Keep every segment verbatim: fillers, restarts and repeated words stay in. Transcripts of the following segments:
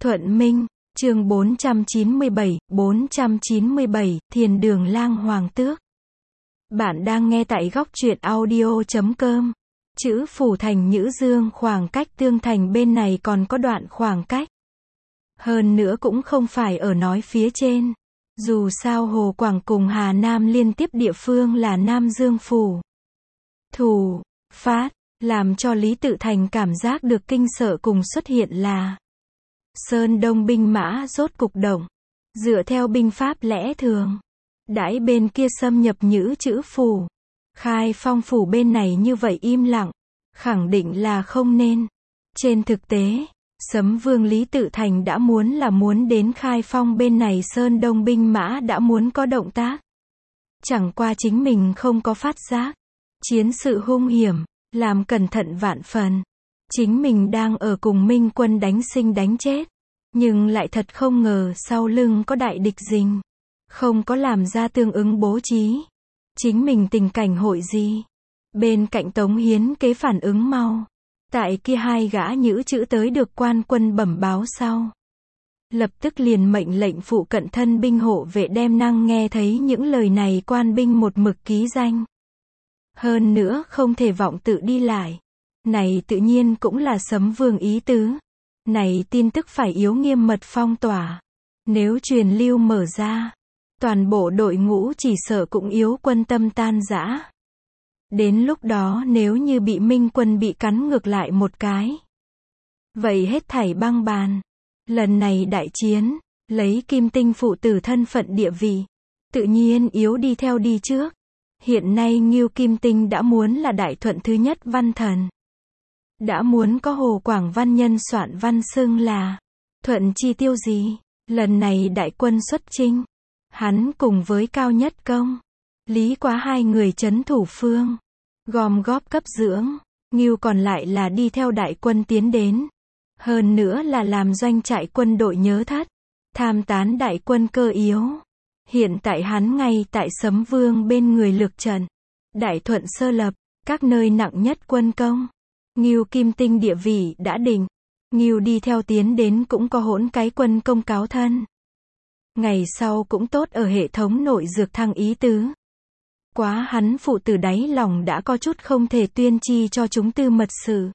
Thuận Minh, chương bốn trăm chín mươi bảy, bốn trăm chín mươi bảy, Thiền đường lang hoàng tước. Bạn đang nghe tại góc truyện audio chấm com. Chữ Phủ Thành Nhữ Dương khoảng cách Tương Thành bên này còn có đoạn khoảng cách. Hơn nữa cũng không phải ở nói phía trên. Dù sao Hồ Quảng cùng Hà Nam liên tiếp địa phương là Nam Dương Phủ. Thủ, phát, làm cho Lý Tự Thành cảm giác được kinh sợ cùng xuất hiện là Sơn Đông binh mã rốt cục động. Dựa theo binh pháp lẽ thường, đãi bên kia xâm nhập Nhữ Chữ Phủ, Khai Phong Phủ bên này như vậy im lặng, khẳng định là không nên. Trên thực tế, Sấm Vương Lý Tự Thành đã muốn là muốn đến Khai Phong bên này Sơn Đông binh mã đã muốn có động tác. Chẳng qua chính mình không có phát giác. Chiến sự hung hiểm, làm cẩn thận vạn phần. Chính mình đang ở cùng Minh quân đánh sinh đánh chết. Nhưng lại thật không ngờ sau lưng có đại địch rình. Không có làm ra tương ứng bố trí. Chính mình tình cảnh hội gì? Bên cạnh Tống Hiến kế phản ứng mau. Tại kia hai gã Nhữ Chữ tới được quan quân bẩm báo sau. Lập tức liền mệnh lệnh phụ cận thân binh hộ vệ đem năng nghe thấy những lời này quan binh một mực ký danh. Hơn nữa không thể vọng tự đi lại. Này tự nhiên cũng là Sấm Vương ý tứ. Này tin tức phải yếu nghiêm mật phong tỏa. Nếu truyền lưu mở ra, toàn bộ đội ngũ chỉ sợ cũng yếu quân tâm tan rã. Đến lúc đó nếu như bị Minh quân bị cắn ngược lại một cái, vậy hết thảy băng bàn. Lần này đại chiến, lấy Kim Tinh phụ tử thân phận địa vị, tự nhiên yếu đi theo đi trước. Hiện nay Ngưu Kim Tinh đã muốn là đại thuận thứ nhất văn thần. Đã muốn có Hồ Quảng văn nhân soạn văn xưng là Thuận Chi Tiêu gì. Lần này đại quân xuất chinh, hắn cùng với Cao Nhất Công, Lý Quá hai người trấn thủ phương, gom góp cấp dưỡng. Ngưu còn lại là đi theo đại quân tiến đến. Hơn nữa là làm doanh trại quân đội nhớ thất, tham tán đại quân cơ yếu. Hiện tại hắn ngay tại Sấm Vương bên người lược trận. Đại Thuận sơ lập, các nơi nặng nhất quân công. Ngưu Kim Tinh địa vị đã định. Ngưu đi theo tiến đến cũng có hỗn cái quân công cáo thân. Ngày sau cũng tốt ở hệ thống nội dược thăng ý tứ. Quá hắn phụ tử đáy lòng đã có chút không thể tuyên chi cho chúng tư mật sự.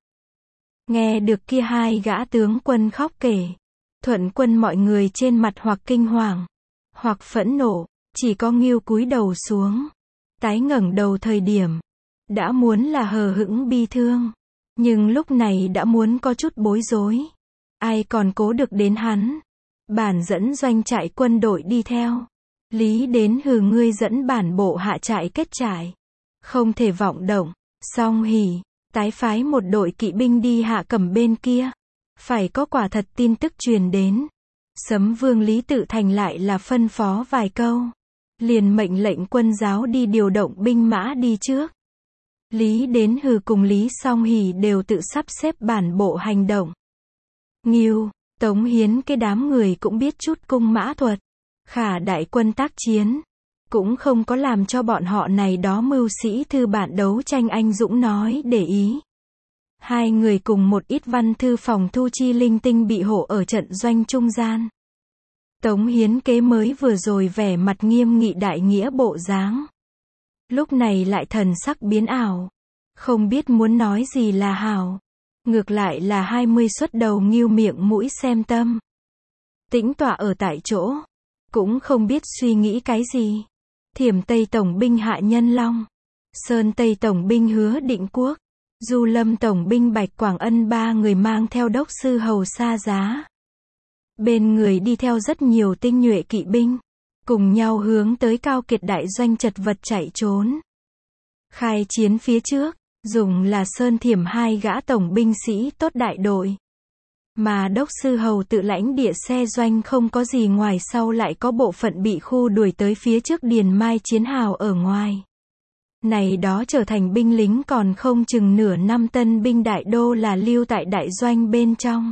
Nghe được kia hai gã tướng quân khóc kể. Thuận quân mọi người trên mặt hoặc kinh hoàng, hoặc phẫn nộ, chỉ có Ngưu cúi đầu xuống. Tái ngẩng đầu thời điểm, đã muốn là hờ hững bi thương. Nhưng lúc này đã muốn có chút bối rối. Ai còn cố được đến hắn. Bản dẫn doanh trại quân đội đi theo. Lý đến hừ ngươi dẫn bản bộ hạ trại kết trại. Không thể vọng động. Song hỉ, tái phái một đội kỵ binh đi hạ cẩm bên kia. Phải có quả thật tin tức truyền đến. Sấm Vương Lý Tự Thành lại là phân phó vài câu. Liền mệnh lệnh quân giáo đi điều động binh mã đi trước. Lý đến hừ cùng Lý Song Hỉ đều tự sắp xếp bản bộ hành động. Ngưu, Tống Hiến cái đám người cũng biết chút cung mã thuật. Khả đại quân tác chiến, cũng không có làm cho bọn họ này đó mưu sĩ thư bản đấu tranh anh dũng nói để ý. Hai người cùng một ít văn thư phòng thu chi linh tinh bị hộ ở trận doanh trung gian. Tống Hiến kế mới vừa rồi vẻ mặt nghiêm nghị đại nghĩa bộ dáng. Lúc này lại thần sắc biến ảo. Không biết muốn nói gì là hảo. Ngược lại là hai mươi xuất đầu Ngưu miệng mũi xem tâm. Tĩnh tọa ở tại chỗ. Cũng không biết suy nghĩ cái gì. Thiểm Tây Tổng binh Hạ Nhân Long. Sơn Tây Tổng binh Hứa Định Quốc. Du Lâm Tổng binh Bạch Quảng Ân ba người mang theo đốc sư hầu Sa Giá. Bên người đi theo rất nhiều tinh nhuệ kỵ binh. Cùng nhau hướng tới Cao Kiệt đại doanh chật vật chạy trốn. Khai chiến phía trước, dùng là Sơn Thiểm hai gã tổng binh sĩ tốt đại đội. Mà đốc sư hầu tự lãnh địa xe doanh không có gì ngoài sau lại có bộ phận bị khu đuổi tới phía trước Điền Mai chiến hào ở ngoài. Này đó trở thành binh lính còn không chừng nửa năm tân binh đại đô là lưu tại đại doanh bên trong.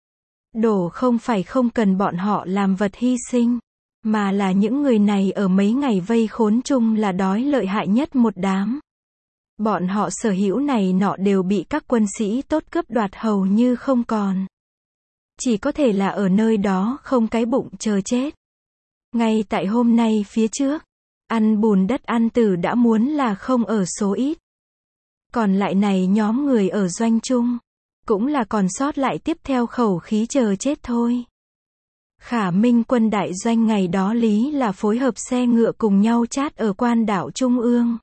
Đổ không phải không cần bọn họ làm vật hy sinh. Mà là những người này ở mấy ngày vây khốn chung là đói lợi hại nhất một đám. Bọn họ sở hữu này nọ đều bị các quân sĩ tốt cướp đoạt hầu như không còn. chỉ có thể là ở nơi đó không cái bụng chờ chết. Ngay tại hôm nay phía trước, ăn bùn đất ăn tử đã muốn là không ở số ít. Còn lại này nhóm người ở doanh trung, cũng là còn sót lại tiếp theo khẩu khí chờ chết thôi. Khả Minh quân đại doanh ngày đó lý là phối hợp xe ngựa cùng nhau chát ở quan đảo Trung ương.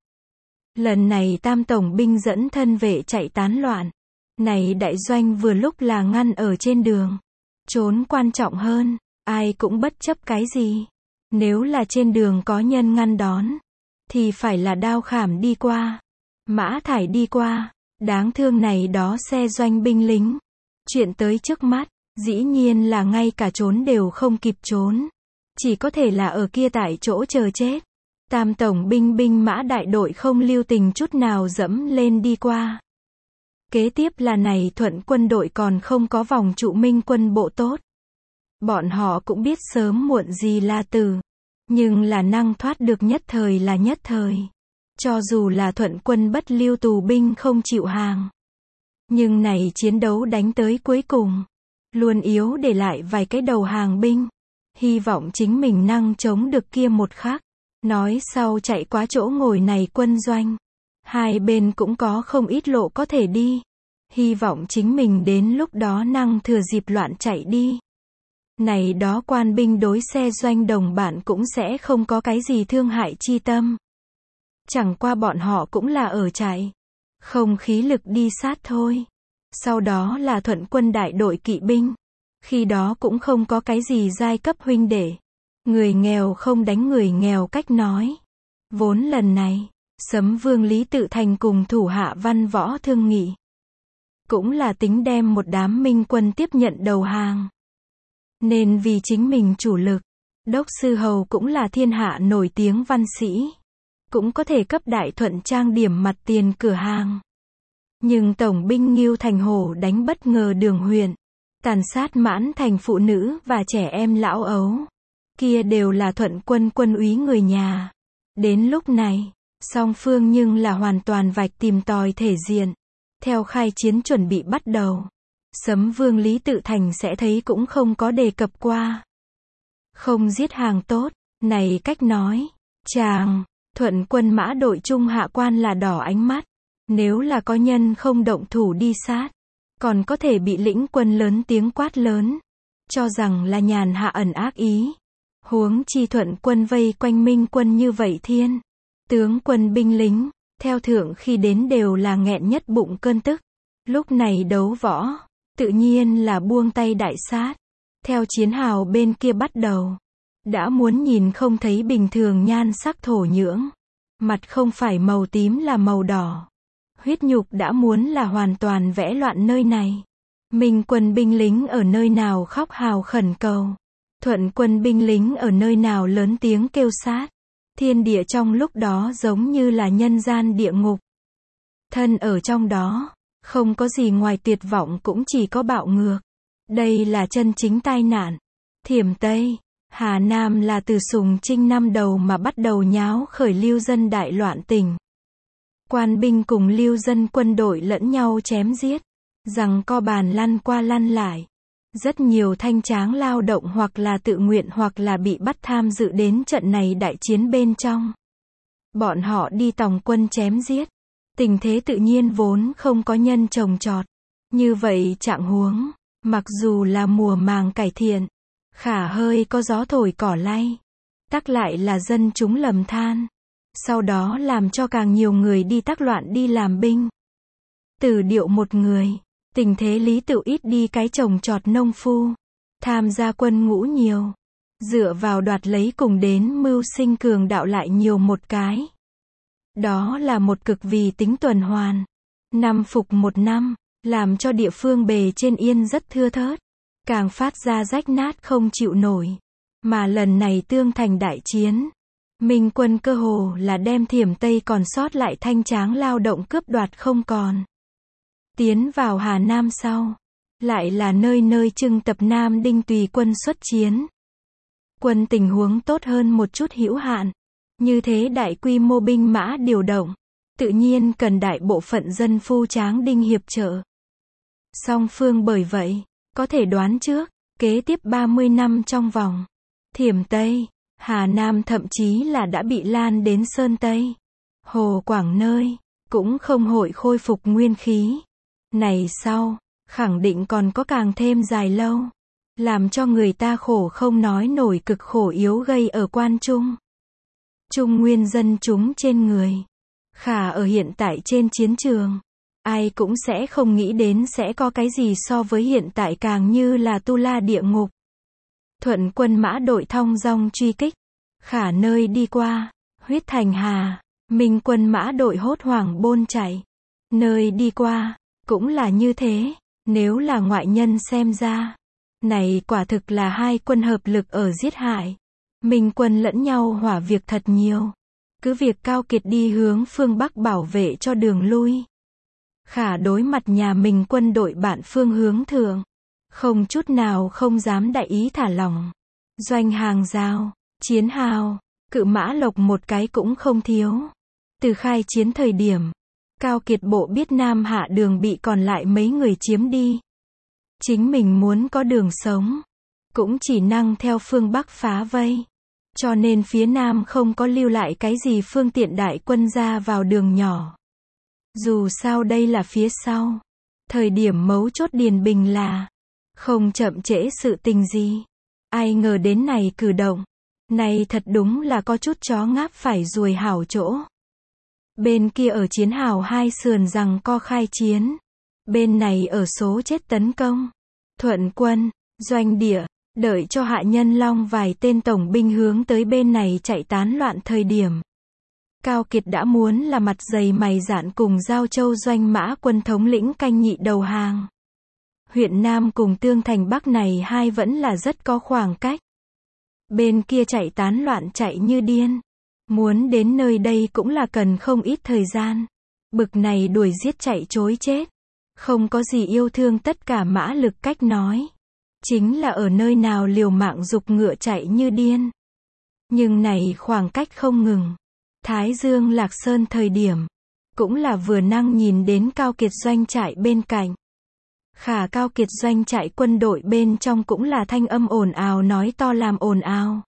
Lần này tam tổng binh dẫn thân vệ chạy tán loạn. Này đại doanh vừa lúc là ngăn ở trên đường. Trốn quan trọng hơn, ai cũng bất chấp cái gì. Nếu là trên đường có nhân ngăn đón, thì phải là đao khảm đi qua, mã thải đi qua. Đáng thương này đó xe doanh binh lính. Chuyện tới trước mắt, dĩ nhiên là ngay cả trốn đều không kịp trốn. Chỉ có thể là ở kia tại chỗ chờ chết. Tam tổng binh binh mã đại đội không lưu tình chút nào dẫm lên đi qua. Kế tiếp là này Thuận quân đội còn không có vòng trụ Minh quân bộ tốt. Bọn họ cũng biết sớm muộn gì là tử. Nhưng là năng thoát được nhất thời là nhất thời. Cho dù là Thuận quân bất lưu tù binh không chịu hàng. Nhưng này chiến đấu đánh tới cuối cùng. Luôn yếu để lại vài cái đầu hàng binh. Hy vọng chính mình năng chống được kia một khắc. Nói sau chạy quá chỗ ngồi này quân doanh. Hai bên cũng có không ít lộ có thể đi. Hy vọng chính mình đến lúc đó năng thừa dịp loạn chạy đi. Này đó quan binh đối xe doanh đồng bạn cũng sẽ không có cái gì thương hại chi tâm. Chẳng qua bọn họ cũng là ở chạy. Không khí lực đi sát thôi. Sau đó là Thuận quân đại đội kỵ binh. Khi đó cũng không có cái gì giai cấp huynh đệ. Người nghèo không đánh người nghèo cách nói. Vốn lần này, Sấm Vương Lý Tự Thành cùng thủ hạ văn võ thương nghị. Cũng là tính đem một đám minh quân tiếp nhận đầu hàng. Nên vì chính mình chủ lực, Đốc Sư Hầu cũng là thiên hạ nổi tiếng văn sĩ. Cũng có thể cấp Đại Thuận trang điểm mặt tiền cửa hàng. Nhưng tổng binh Ngưu Thành Hổ đánh bất ngờ Đường huyện. Tàn sát mãn thành phụ nữ và trẻ em lão ấu. Kia đều là Thuận quân quân úy người nhà. Đến lúc này, song phương nhưng là hoàn toàn vạch tìm tòi thể diện. Theo khai chiến chuẩn bị bắt đầu. Sấm Vương Lý Tự Thành sẽ thấy cũng không có đề cập qua. Không giết hàng tốt, này cách nói. Chàng, Thuận quân mã đội trung hạ quan là đỏ ánh mắt. Nếu là có nhân không động thủ đi sát, còn có thể bị lĩnh quân lớn tiếng quát lớn. Cho rằng là nhàn hạ ẩn ác ý. Huống chi Thuận quân vây quanh Minh quân như vậy thiên. Tướng quân binh lính, theo thượng khi đến đều là nghẹn nhất bụng cơn tức. Lúc này đấu võ, tự nhiên là buông tay đại sát. Theo chiến hào bên kia bắt đầu. Đã muốn nhìn không thấy bình thường nhan sắc thổ nhưỡng. Mặt không phải màu tím là màu đỏ. Huyết nhục đã muốn là hoàn toàn vẽ loạn nơi này. Minh quân binh lính ở nơi nào khóc hào khẩn cầu. Thuận quân binh lính ở nơi nào lớn tiếng kêu sát. Thiên địa trong lúc đó giống như là nhân gian địa ngục. Thân ở trong đó, không có gì ngoài tuyệt vọng cũng chỉ có bạo ngược. Đây là chân chính tai nạn. Thiểm Tây, Hà Nam là từ Sùng Trinh năm đầu mà bắt đầu nháo khởi lưu dân đại loạn tình. Quan binh cùng lưu dân quân đội lẫn nhau chém giết. Rằng co bàn lăn qua lăn lại. Rất nhiều thanh tráng lao động hoặc là tự nguyện hoặc là bị bắt tham dự đến trận này đại chiến bên trong. Bọn họ đi tòng quân chém giết. Tình thế tự nhiên vốn không có nhân trồng trọt. Như vậy trạng huống, mặc dù là mùa màng cải thiện, khả hơi có gió thổi cỏ lay, tắc lại là dân chúng lầm than. Sau đó làm cho càng nhiều người đi tác loạn đi làm binh. Tử điệu một người. Tình thế Lý Tự ít đi cái trồng trọt nông phu. Tham gia quân ngũ nhiều. Dựa vào đoạt lấy cùng đến mưu sinh cường đạo lại nhiều một cái. Đó là một cực vì tính tuần hoàn. Năm phục một năm. Làm cho địa phương bề trên yên rất thưa thớt. Càng phát ra rách nát không chịu nổi. Mà lần này tương thành đại chiến. Minh quân cơ hồ là đem Thiểm Tây còn sót lại thanh tráng lao động cướp đoạt không còn. Tiến vào Hà Nam sau, lại là nơi nơi trưng tập Nam Đinh tùy quân xuất chiến. Quân tình huống tốt hơn một chút hữu hạn. Như thế đại quy mô binh mã điều động, tự nhiên cần đại bộ phận dân phu tráng đinh hiệp trợ. Song phương bởi vậy, có thể đoán trước, kế tiếp ba mươi năm trong vòng Thiểm Tây, Hà Nam thậm chí là đã bị lan đến Sơn Tây, Hồ Quảng nơi, cũng không hội khôi phục nguyên khí. Này sau, khẳng định còn có càng thêm dài lâu, làm cho người ta khổ không nói nổi cực khổ yếu gây ở quan trung. Trung nguyên dân chúng trên người. Khả ở hiện tại trên chiến trường, ai cũng sẽ không nghĩ đến sẽ có cái gì so với hiện tại càng như là tu la địa ngục. Thuận quân mã đội thong dong truy kích. Khả nơi đi qua, huyết thành hà, Minh quân mã đội hốt hoảng bôn chạy. Nơi đi qua, cũng là như thế, nếu là ngoại nhân xem ra. Này quả thực là hai quân hợp lực ở giết hại. Minh quân lẫn nhau hỏa việc thật nhiều. Cứ việc Cao Kiệt đi hướng phương Bắc bảo vệ cho đường lui. Khả đối mặt nhà mình quân đội bạn phương hướng thượng. Không chút nào không dám đại ý thả lỏng. Doanh hàng giao, chiến hào, cự mã lộc một cái cũng không thiếu. Từ khai chiến thời điểm, Cao Kiệt bộ biết Nam Hạ đường bị còn lại mấy người chiếm đi. Chính mình muốn có đường sống, cũng chỉ năng theo phương Bắc phá vây. Cho nên phía Nam không có lưu lại cái gì phương tiện đại quân ra vào đường nhỏ. Dù sao đây là phía sau. Thời điểm mấu chốt Điền Bình là không chậm trễ sự tình gì. Ai ngờ đến này cử động. Này thật đúng là có chút chó ngáp phải ruồi hảo chỗ. Bên kia ở chiến hào hai sườn rằng co khai chiến. Bên này ở số chết tấn công. Thuận quân, doanh địa, đợi cho hạ nhân long vài tên tổng binh hướng tới bên này chạy tán loạn thời điểm. Cao Kiệt đã muốn là mặt dày mày dạn cùng Giao Châu doanh mã quân thống lĩnh canh nhị đầu hàng. Huyện Nam cùng Tương Thành Bắc này hai vẫn là rất có khoảng cách. Bên kia chạy tán loạn chạy như điên. Muốn đến nơi đây cũng là cần không ít thời gian. Bực này đuổi giết chạy chối chết. Không có gì yêu thương tất cả mã lực cách nói. Chính là ở nơi nào liều mạng dục ngựa chạy như điên. Nhưng này khoảng cách không ngừng. Thái Dương Lạc Sơn thời điểm. Cũng là vừa năng nhìn đến Cao Kiệt doanh trại bên cạnh. Khả Cao Kiệt doanh trại quân đội bên trong cũng là thanh âm ồn ào nói to làm ồn ào.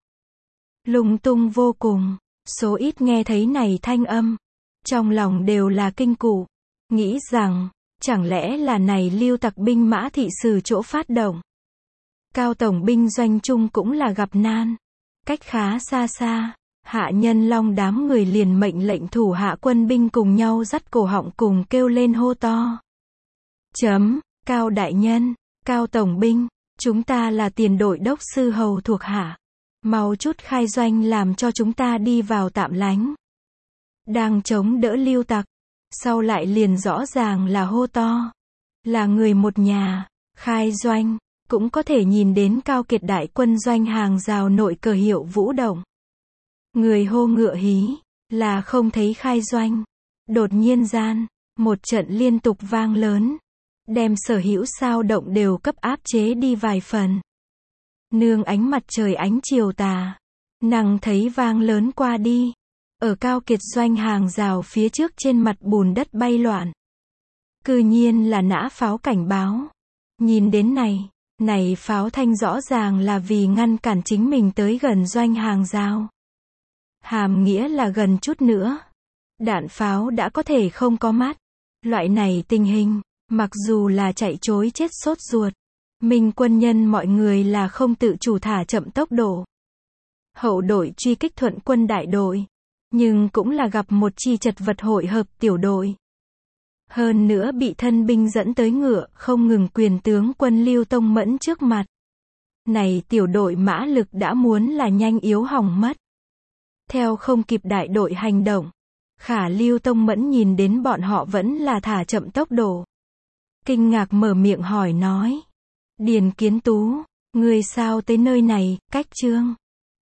Lung tung vô cùng. Số ít nghe thấy này thanh âm. Trong lòng đều là kinh cụ. Nghĩ rằng, chẳng lẽ là này lưu tặc binh mã thị sử chỗ phát động. Cao tổng binh doanh trung cũng là gặp nan. Cách khá xa xa, hạ nhân long đám người liền mệnh lệnh thủ hạ quân binh cùng nhau dắt cổ họng cùng kêu lên hô to. Chấm, Cao đại nhân, Cao tổng binh, chúng ta là tiền đội đốc sư hầu thuộc hạ. Mau chút khai doanh làm cho chúng ta đi vào tạm lánh. Đang chống đỡ lưu tặc, sau lại liền rõ ràng là hô to. Là người một nhà, khai doanh. Cũng có thể nhìn đến Cao Kiệt đại quân doanh hàng rào nội cờ hiệu vũ động. Người hô ngựa hí, là không thấy khai doanh. Đột nhiên gian, một trận liên tục vang lớn. Đem sở hữu sao động đều cấp áp chế đi vài phần. Nương ánh mặt trời ánh chiều tà. Năng thấy vang lớn qua đi. Ở Cao Kiệt doanh hàng rào phía trước trên mặt bùn đất bay loạn. Cư nhiên là nã pháo cảnh báo. Nhìn đến này. Này pháo thanh rõ ràng là vì ngăn cản chính mình tới gần doanh hàng rào. Hàm nghĩa là gần chút nữa. Đạn pháo đã có thể không có mắt. Loại này tình hình, mặc dù là chạy chối chết sốt ruột. Minh quân nhân mọi người là không tự chủ thả chậm tốc độ. Hậu đội truy kích thuận quân đại đội. Nhưng cũng là gặp một chi chật vật hội hợp tiểu đội. Hơn nữa bị thân binh dẫn tới ngựa, không ngừng quyền tướng quân Lưu Tông Mẫn trước mặt. Này tiểu đội mã lực đã muốn là nhanh yếu hỏng mất. Theo không kịp đại đội hành động. Khả Lưu Tông Mẫn nhìn đến bọn họ vẫn là thả chậm tốc độ. Kinh ngạc mở miệng hỏi nói. Điền Kiến Tú, người sao tới nơi này, cách trương.